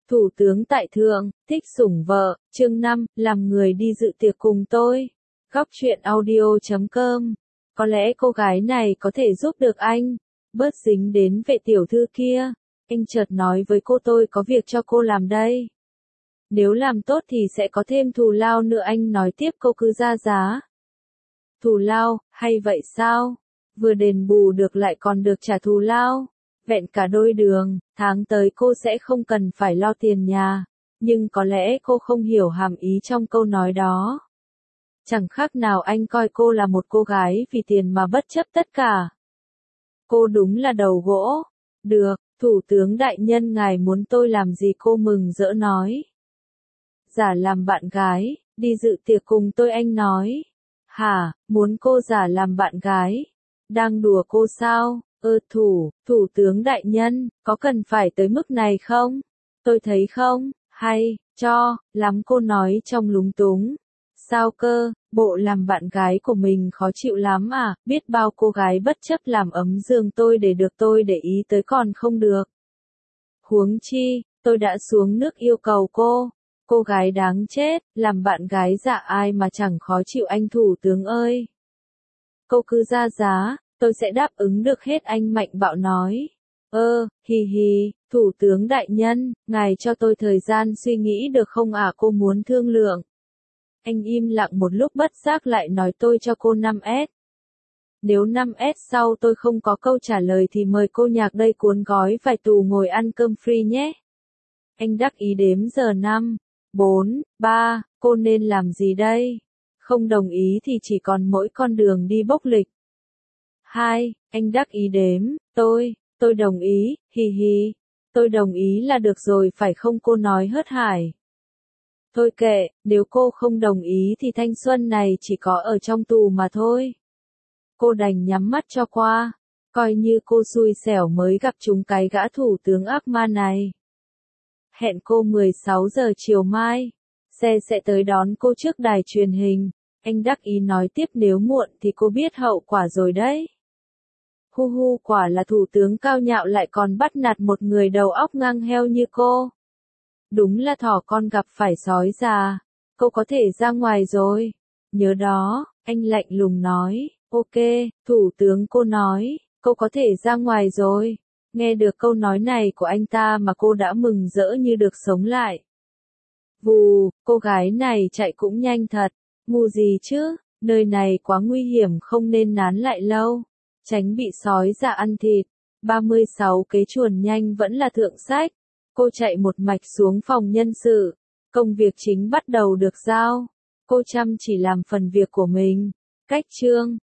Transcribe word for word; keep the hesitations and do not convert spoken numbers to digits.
Thủ tướng tại thượng, thích sủng vợ, chương năm, làm người đi dự tiệc cùng tôi. Góc truyện audio chấm com. Có lẽ cô gái này có thể giúp được anh, bớt dính đến vệ tiểu thư kia. Anh chợt nói với cô tôi có việc cho cô làm đây. Nếu làm tốt thì sẽ có thêm thù lao nữa, anh nói tiếp, cô cứ ra giá. Thù lao, hay vậy sao? Vừa đền bù được lại còn được trả thù lao. Vẹn cả đôi đường, tháng tới cô sẽ không cần phải lo tiền nhà. Nhưng có lẽ cô không hiểu hàm ý trong câu nói đó. Chẳng khác nào anh coi cô là một cô gái vì tiền mà bất chấp tất cả. Cô đúng là đầu gỗ. Được, thủ tướng đại nhân, ngài muốn tôi làm gì? Cô mừng rỡ nói. Giả làm bạn gái, đi dự tiệc cùng tôi, anh nói. Hả, muốn cô giả làm bạn gái? Đang đùa cô sao? Ơ thủ, thủ tướng đại nhân, có cần phải tới mức này không? Tôi thấy không, hay, cho, lắm, cô nói trong lúng túng. Sao cơ, bộ làm bạn gái của mình khó chịu lắm à, biết bao cô gái bất chấp làm ấm giường tôi để được tôi để ý tới còn không được. Huống chi, tôi đã xuống nước yêu cầu cô. Cô gái đáng chết, làm bạn gái dạ ai mà chẳng khó chịu, anh thủ tướng ơi. Cô cứ ra giá, tôi sẽ đáp ứng được hết, anh mạnh bạo nói. Ơ, hì hì, thủ tướng đại nhân, ngài cho tôi thời gian suy nghĩ được không ạ? Cô muốn thương lượng. Anh im lặng một lúc bất giác lại nói, tôi cho cô năm S. Nếu năm S sau tôi không có câu trả lời thì mời cô nhạc đây cuốn gói vài tù ngồi ăn cơm free nhé. Anh đắc ý đếm giờ. Năm, bốn, ba, cô nên làm gì đây? Không đồng ý thì chỉ còn mỗi con đường đi bốc lịch. Hai, anh đắc ý đếm, tôi, tôi đồng ý, hì hì, tôi đồng ý là được rồi phải không? Cô nói hớt hải. Thôi kệ, nếu cô không đồng ý thì thanh xuân này chỉ có ở trong tù mà thôi. Cô đành nhắm mắt cho qua, coi như cô xui xẻo mới gặp chúng cái gã thủ tướng ác ma này. Hẹn cô mười sáu giờ chiều mai, xe sẽ tới đón cô trước đài truyền hình. Anh đắc ý nói tiếp, nếu muộn thì cô biết hậu quả rồi đấy. Hu hu, quả là thủ tướng cao nhạo lại còn bắt nạt một người đầu óc ngang heo như cô. Đúng là thỏ con gặp phải sói già. Cô có thể ra ngoài rồi. Nhớ đó, anh lạnh lùng nói. Ok, thủ tướng, cô nói, cô có thể ra ngoài rồi. Nghe được câu nói này của anh ta mà cô đã mừng rỡ như được sống lại. Vù, cô gái này chạy cũng nhanh thật. Ngu gì chứ, nơi này quá nguy hiểm, không nên nán lại lâu. Tránh bị sói già ăn thịt. ba mươi sáu kế chuồn nhanh vẫn là thượng sách. Cô chạy một mạch xuống phòng nhân sự. Công việc chính bắt đầu được giao. Cô chăm chỉ làm phần việc của mình. Cách chương.